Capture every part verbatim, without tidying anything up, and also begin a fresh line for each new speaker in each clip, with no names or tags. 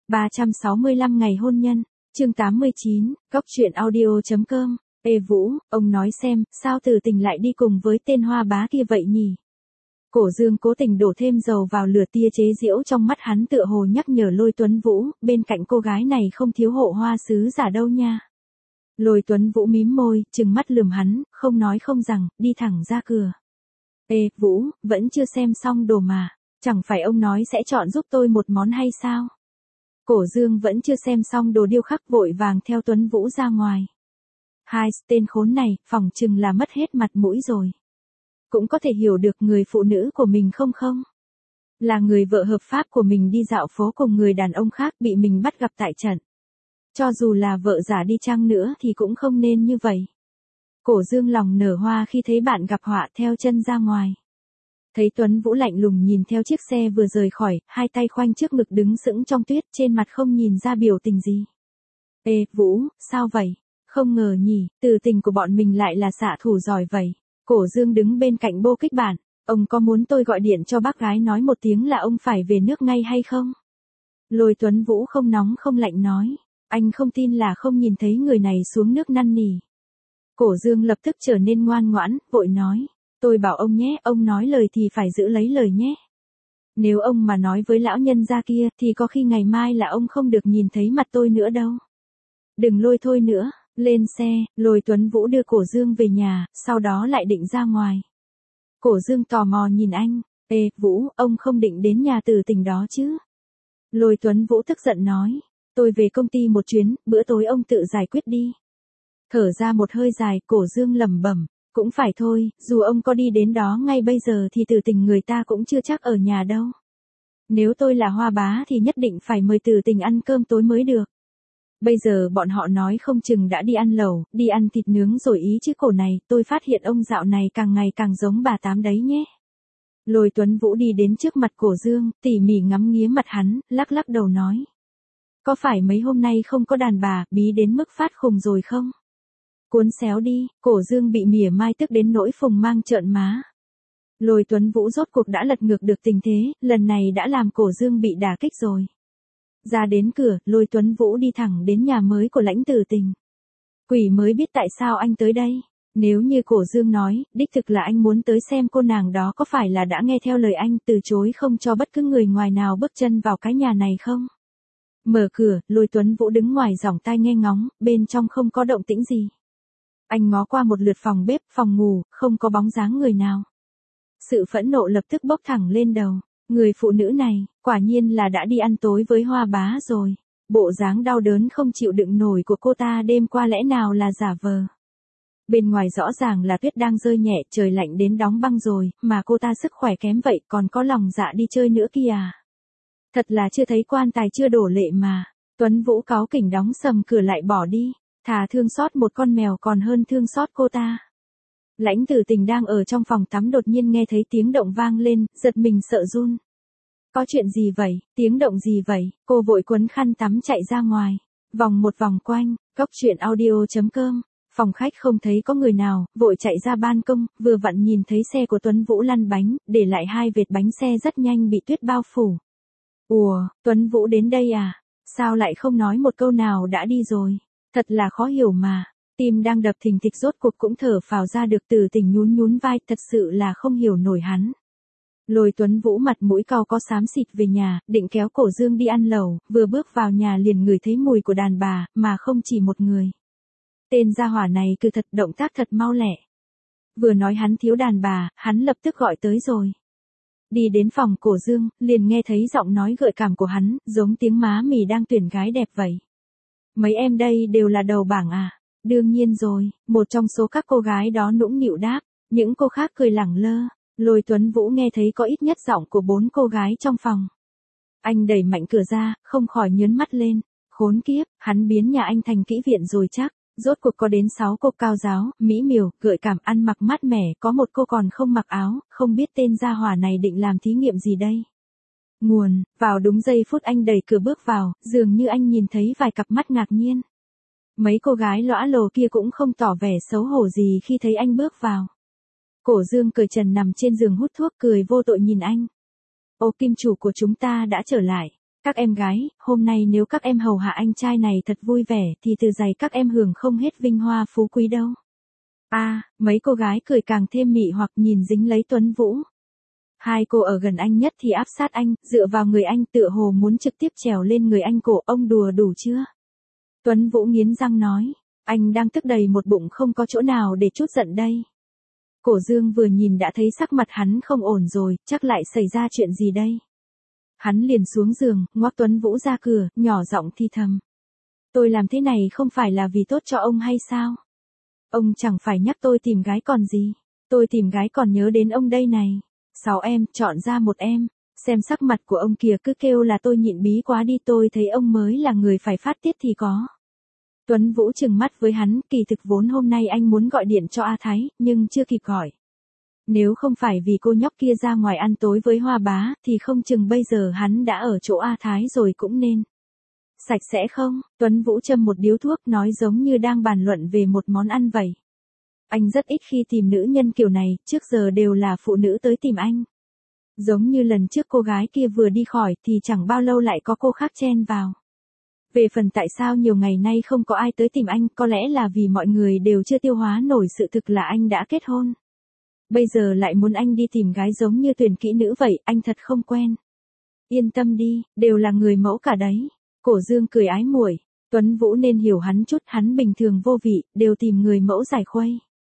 ba trăm sáu mươi lăm ngày hôn nhân, chương tám mươi chín, góc truyện audio.com. Ê Vũ, ông nói xem, sao Từ Tình lại đi cùng với tên hoa bá kia vậy nhỉ? Cổ Dương cố tình đổ thêm dầu vào lửa, tia chế giễu trong mắt hắn tựa hồ nhắc nhở Lôi Tuấn Vũ, bên cạnh cô gái này không thiếu hộ hoa sứ giả đâu nha. Lôi Tuấn Vũ mím môi, trừng mắt lườm hắn, không nói không rằng, đi thẳng ra cửa. Ê Vũ, vẫn chưa xem xong đồ mà, chẳng phải ông nói sẽ chọn giúp tôi một món hay sao? Cổ Dương vẫn chưa xem xong đồ điêu khắc vội vàng theo Tuấn Vũ ra ngoài. Hai tên khốn này, phỏng chừng là mất hết mặt mũi rồi. Cũng có thể hiểu được người phụ nữ của mình không không? Là người vợ hợp pháp của mình đi dạo phố cùng người đàn ông khác bị mình bắt gặp tại trận. Cho dù là vợ giả đi chăng nữa thì cũng không nên như vậy. Cổ Dương lòng nở hoa khi thấy bạn gặp họa, theo chân ra ngoài. Thấy Tuấn Vũ lạnh lùng nhìn theo chiếc xe vừa rời khỏi, hai tay khoanh trước ngực đứng sững trong tuyết, trên mặt không nhìn ra biểu tình gì. Ê Vũ, sao vậy? Không ngờ nhỉ, Từ Tình của bọn mình lại là xạ thủ giỏi vậy. Cổ Dương đứng bên cạnh bô kích bạn. Ông có muốn tôi gọi điện cho bác gái nói một tiếng là ông phải về nước ngay hay không? Lôi Tuấn Vũ không nóng không lạnh nói. Anh không tin là không nhìn thấy người này xuống nước năn nỉ. Cổ Dương lập tức trở nên ngoan ngoãn, vội nói. Tôi bảo ông nhé, ông nói lời thì phải giữ lấy lời nhé. Nếu ông mà nói với lão nhân gia kia thì có khi ngày mai là ông không được nhìn thấy mặt tôi nữa đâu. Đừng lôi thôi nữa. Lên xe, Lôi Tuấn Vũ đưa Cổ Dương về nhà, sau đó lại định ra ngoài. Cổ Dương tò mò nhìn anh. Ê Vũ, ông không định đến nhà Từ Tình đó chứ? Lôi Tuấn Vũ tức giận nói. Tôi về công ty một chuyến, bữa tối ông tự giải quyết đi. Thở ra một hơi dài, Cổ Dương lẩm bẩm. Cũng phải thôi, dù ông có đi đến đó ngay bây giờ thì Từ Tình người ta cũng chưa chắc ở nhà đâu. Nếu tôi là Hoa Bá thì nhất định phải mời Từ Tình ăn cơm tối mới được. Bây giờ bọn họ nói không chừng đã đi ăn lẩu, đi ăn thịt nướng rồi ý chứ cổ này, tôi phát hiện ông dạo này càng ngày càng giống bà Tám đấy nhé. Lôi Tuấn Vũ đi đến trước mặt Cổ Dương, tỉ mỉ ngắm nghía mặt hắn, lắc lắc đầu nói. Có phải mấy hôm nay không có đàn bà, bí đến mức phát khùng rồi không? Cuốn xéo đi, Cổ Dương bị mỉa mai tức đến nỗi phùng mang trợn má. Lôi Tuấn Vũ rốt cuộc đã lật ngược được tình thế, lần này đã làm Cổ Dương bị đả kích rồi. Ra đến cửa, Lôi Tuấn Vũ đi thẳng đến nhà mới của lãnh Từ Tình. Quỷ mới biết tại sao anh tới đây. Nếu như Cổ Dương nói, đích thực là anh muốn tới xem cô nàng đó có phải là đã nghe theo lời anh từ chối không cho bất cứ người ngoài nào bước chân vào cái nhà này không? Mở cửa, Lôi Tuấn Vũ đứng ngoài giỏng tai nghe ngóng, bên trong không có động tĩnh gì. Anh ngó qua một lượt phòng bếp, phòng ngủ, không có bóng dáng người nào. Sự phẫn nộ lập tức bốc thẳng lên đầu. Người phụ nữ này, quả nhiên là đã đi ăn tối với Hoa Bá rồi. Bộ dáng đau đớn không chịu đựng nổi của cô ta đêm qua lẽ nào là giả vờ. Bên ngoài rõ ràng là tuyết đang rơi nhẹ, trời lạnh đến đóng băng rồi, mà cô ta sức khỏe kém vậy còn có lòng dạ đi chơi nữa kìa. Thật là chưa thấy quan tài chưa đổ lệ mà. Tuấn Vũ cáu kỉnh đóng sầm cửa lại bỏ đi. Thà thương xót một con mèo còn hơn thương xót cô ta. Lãnh Từ Tình đang ở trong phòng tắm đột nhiên nghe thấy tiếng động vang lên, giật mình sợ run. Có chuyện gì vậy, tiếng động gì vậy, cô vội quấn khăn tắm chạy ra ngoài. Vòng một vòng quanh, góc truyện audio.com, phòng khách không thấy có người nào, vội chạy ra ban công, vừa vặn nhìn thấy xe của Tuấn Vũ lăn bánh, để lại hai vệt bánh xe rất nhanh bị tuyết bao phủ. Ủa, Tuấn Vũ đến đây à? Sao lại không nói một câu nào đã đi rồi? Thật là khó hiểu mà. Tim đang đập thình thịch rốt cuộc cũng thở phào ra được. Từ Tình nhún nhún vai, thật sự là không hiểu nổi hắn. Lôi Tuấn Vũ mặt mũi cau có xám xịt về nhà, định kéo Cổ Dương đi ăn lẩu, vừa bước vào nhà liền ngửi thấy mùi của đàn bà, mà không chỉ một người. Tên gia hỏa này cứ thật động tác thật mau lẹ. Vừa nói hắn thiếu đàn bà, hắn lập tức gọi tới rồi. Đi đến phòng Cổ Dương, liền nghe thấy giọng nói gợi cảm của hắn, giống tiếng má mì đang tuyển gái đẹp vậy. Mấy em đây đều là đầu bảng à? Đương nhiên rồi, một trong số các cô gái đó nũng nịu đáp, những cô khác cười lẳng lơ. Lôi Tuấn Vũ nghe thấy có ít nhất giọng của bốn cô gái trong phòng. Anh đẩy mạnh cửa ra, không khỏi nhớn mắt lên. Khốn kiếp, hắn biến nhà anh thành kỹ viện rồi chắc. Rốt cuộc có đến sáu cô cao giáo, mỹ miều, gợi cảm, ăn mặc mát mẻ, có một cô còn không mặc áo, không biết tên gia hỏa này định làm thí nghiệm gì đây. Nguồn, vào đúng giây phút anh đẩy cửa bước vào, dường như anh nhìn thấy vài cặp mắt ngạc nhiên. Mấy cô gái lõa lồ kia cũng không tỏ vẻ xấu hổ gì khi thấy anh bước vào. Cổ Dương cởi trần nằm trên giường hút thuốc cười vô tội nhìn anh. Ô, kim chủ của chúng ta đã trở lại. Các em gái, hôm nay nếu các em hầu hạ anh trai này thật vui vẻ thì từ giày các em hưởng không hết vinh hoa phú quý đâu. A, à, mấy cô gái cười càng thêm mị hoặc nhìn dính lấy Tuấn Vũ. Hai cô ở gần anh nhất thì áp sát anh, dựa vào người anh tựa hồ muốn trực tiếp trèo lên người anh. Cổ ông đùa đủ chưa? Tuấn Vũ nghiến răng nói, anh đang tức đầy một bụng không có chỗ nào để trút giận đây. Cổ Dương vừa nhìn đã thấy sắc mặt hắn không ổn rồi, chắc lại xảy ra chuyện gì đây? Hắn liền xuống giường, ngoắc Tuấn Vũ ra cửa, nhỏ giọng thi thầm. Tôi làm thế này không phải là vì tốt cho ông hay sao? Ông chẳng phải nhắc tôi tìm gái còn gì. Tôi tìm gái còn nhớ đến ông đây này. Sáu em, chọn ra một em. Xem sắc mặt của ông kìa, cứ kêu là tôi nhịn bí quá đi, tôi thấy ông mới là người phải phát tiết thì có. Tuấn Vũ trừng mắt với hắn, kỳ thực vốn hôm nay anh muốn gọi điện cho A Thái, nhưng chưa kịp gọi. Nếu không phải vì cô nhóc kia ra ngoài ăn tối với Hoa Bá, thì không chừng bây giờ hắn đã ở chỗ A Thái rồi cũng nên. Sạch sẽ không? Tuấn Vũ châm một điếu thuốc nói giống như đang bàn luận về một món ăn vậy. Anh rất ít khi tìm nữ nhân kiểu này, trước giờ đều là phụ nữ tới tìm anh. Giống như lần trước cô gái kia vừa đi khỏi thì chẳng bao lâu lại có cô khác chen vào. Về phần tại sao nhiều ngày nay không có ai tới tìm anh, có lẽ là vì mọi người đều chưa tiêu hóa nổi sự thực là anh đã kết hôn. Bây giờ lại muốn anh đi tìm gái giống như tuyển kỹ nữ vậy, anh thật không quen. Yên tâm đi, đều là người mẫu cả đấy. Cổ Dương cười ái muội, Tuấn Vũ nên hiểu hắn chút, hắn bình thường vô vị, đều tìm người mẫu giải khuây.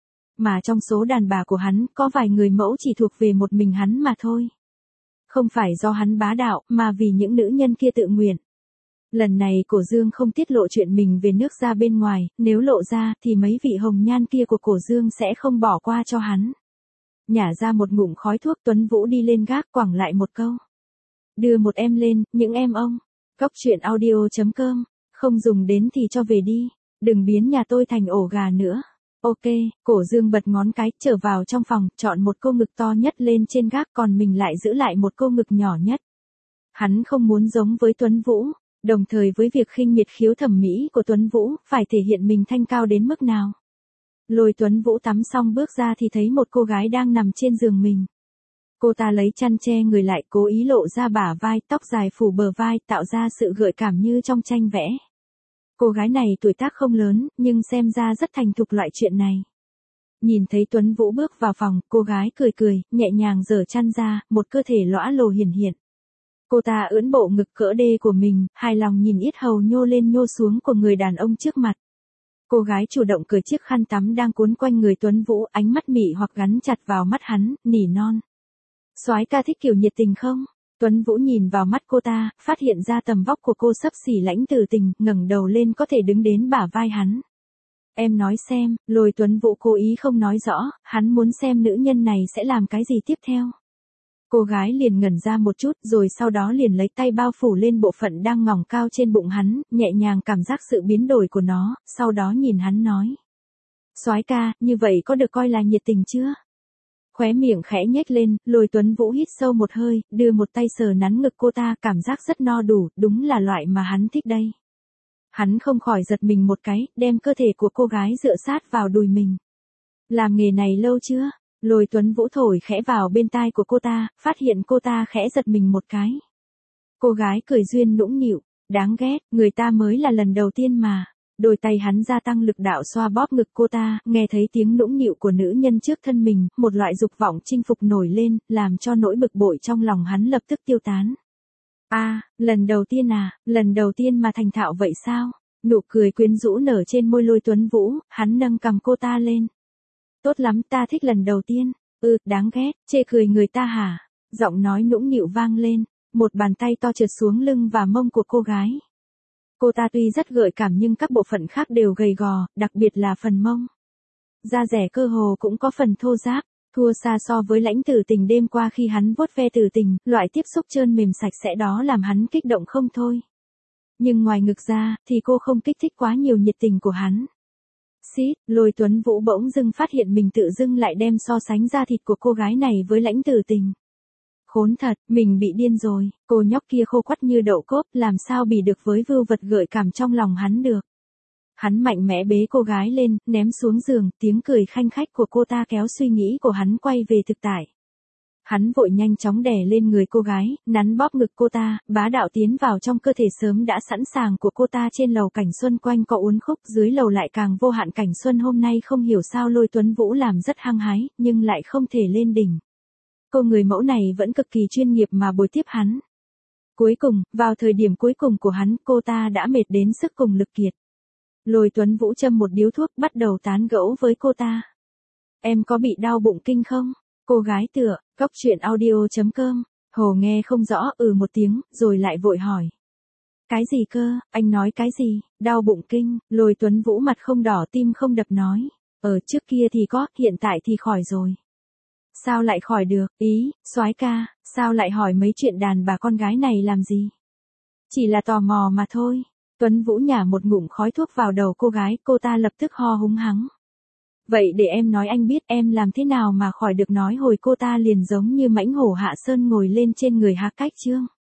Mà trong số đàn bà của hắn, có vài người mẫu chỉ thuộc về một mình hắn mà thôi. Không phải do hắn bá đạo, mà vì những nữ nhân kia tự nguyện. Lần này Cổ Dương không tiết lộ chuyện mình về nước ra bên ngoài, nếu lộ ra thì mấy vị hồng nhan kia của Cổ Dương sẽ không bỏ qua cho hắn. Nhả ra một ngụm khói thuốc, Tuấn Vũ đi lên gác quẳng lại một câu. Đưa một em lên, những em ông. Cóc truyện audio chấm com, không dùng đến thì cho về đi, đừng biến nhà tôi thành ổ gà nữa. Ok, Cổ Dương bật ngón cái, trở vào trong phòng, chọn một cô ngực to nhất lên trên gác, còn mình lại giữ lại một cô ngực nhỏ nhất. Hắn không muốn giống với Tuấn Vũ, đồng thời với việc khinh miệt khiếu thẩm mỹ của Tuấn Vũ, phải thể hiện mình thanh cao đến mức nào. Lôi Tuấn Vũ tắm xong bước ra thì thấy một cô gái đang nằm trên giường mình. Cô ta lấy chăn che người lại, cố ý lộ ra bả vai, tóc dài phủ bờ vai, tạo ra sự gợi cảm như trong tranh vẽ. Cô gái này tuổi tác không lớn, nhưng xem ra rất thành thục loại chuyện này. Nhìn thấy Tuấn Vũ bước vào phòng, cô gái cười cười, nhẹ nhàng giở chăn ra, một cơ thể lõa lồ hiển hiện. Cô ta ưỡn bộ ngực cỡ đê của mình, hài lòng nhìn yết hầu nhô lên nhô xuống của người đàn ông trước mặt. Cô gái chủ động cởi chiếc khăn tắm đang cuốn quanh người Tuấn Vũ, ánh mắt mị hoặc gắn chặt vào mắt hắn, nỉ non. Soái ca thích kiểu nhiệt tình không? Tuấn Vũ nhìn vào mắt cô ta, phát hiện ra tầm vóc của cô xấp xỉ Lãnh Tử Tình, ngẩng đầu lên có thể đứng đến bả vai hắn. Em nói xem, Lôi Tuấn Vũ cố ý không nói rõ, hắn muốn xem nữ nhân này sẽ làm cái gì tiếp theo. Cô gái liền ngẩn ra một chút, rồi sau đó liền lấy tay bao phủ lên bộ phận đang ngỏng cao trên bụng hắn, nhẹ nhàng cảm giác sự biến đổi của nó, sau đó nhìn hắn nói. Soái ca, như vậy có được coi là nhiệt tình chưa? Khóe miệng khẽ nhếch lên, Lôi Tuấn Vũ hít sâu một hơi, đưa một tay sờ nắn ngực cô ta, cảm giác rất no đủ, đúng là loại mà hắn thích đây. Hắn không khỏi giật mình một cái, đem cơ thể của cô gái dựa sát vào đùi mình. Làm nghề này lâu chưa? Lôi Tuấn Vũ thổi khẽ vào bên tai của cô ta, phát hiện cô ta khẽ giật mình một cái. Cô gái cười duyên nũng nịu, đáng ghét, người ta mới là lần đầu tiên mà. Đôi tay hắn gia tăng lực đạo xoa bóp ngực cô ta, nghe thấy tiếng nũng nịu của nữ nhân trước thân mình, một loại dục vọng chinh phục nổi lên, làm cho nỗi bực bội trong lòng hắn lập tức tiêu tán. A, à, lần đầu tiên à, lần đầu tiên mà thành thạo vậy sao? Nụ cười quyến rũ nở trên môi Lôi Tuấn Vũ, hắn nâng cằm cô ta lên. Tốt lắm, ta thích lần đầu tiên. Ừ, đáng ghét, chê cười người ta hả? Giọng nói nũng nịu vang lên, một bàn tay to trượt xuống lưng và mông của cô gái. Cô ta tuy rất gợi cảm nhưng các bộ phận khác đều gầy gò, đặc biệt là phần mông. Da dẻ cơ hồ cũng có phần thô ráp, thua xa so với Lãnh Tử Tình đêm qua khi hắn vuốt ve Tử Tình, loại tiếp xúc trơn mềm sạch sẽ đó làm hắn kích động không thôi. Nhưng ngoài ngực ra, thì cô không kích thích quá nhiều nhiệt tình của hắn. Xít, Lôi Tuấn Vũ bỗng dưng phát hiện mình tự dưng lại đem so sánh da thịt của cô gái này với Lãnh Tử Tình. Khốn thật, mình bị điên rồi, cô nhóc kia khô quắt như đậu cốp, làm sao bì được với vưu vật gợi cảm trong lòng hắn được. Hắn mạnh mẽ bế cô gái lên, ném xuống giường, tiếng cười khanh khách của cô ta kéo suy nghĩ của hắn quay về thực tại. Hắn vội nhanh chóng đè lên người cô gái, nắn bóp ngực cô ta, bá đạo tiến vào trong cơ thể sớm đã sẵn sàng của cô ta. Trên lầu cảnh xuân quanh co uốn khúc, dưới lầu lại càng vô hạn cảnh xuân. Hôm nay không hiểu sao Lôi Tuấn Vũ làm rất hăng hái, nhưng lại không thể lên đỉnh. Cô người mẫu này vẫn cực kỳ chuyên nghiệp mà bồi tiếp hắn. Cuối cùng, vào thời điểm cuối cùng của hắn, cô ta đã mệt đến sức cùng lực kiệt. Lôi Tuấn Vũ châm một điếu thuốc, bắt đầu tán gẫu với cô ta. Em có bị đau bụng kinh không? Cô gái tựa, cóc truyện audio chấm com. Hồ nghe không rõ, ừ một tiếng, rồi lại vội hỏi. Cái gì cơ, anh nói cái gì, đau bụng kinh? Lôi Tuấn Vũ mặt không đỏ tim không đập nói. Ở trước kia thì có, hiện tại thì khỏi rồi. Sao lại khỏi được, ý, soái ca, sao lại hỏi mấy chuyện đàn bà con gái này làm gì? Chỉ là tò mò mà thôi. Tuấn Vũ nhả một ngụm khói thuốc vào đầu cô gái, cô ta lập tức ho húng hắng. Vậy để em nói anh biết em làm thế nào mà khỏi được, nói hồi cô ta liền giống như mãnh hổ hạ sơn ngồi lên trên người Hạc Cách Trương.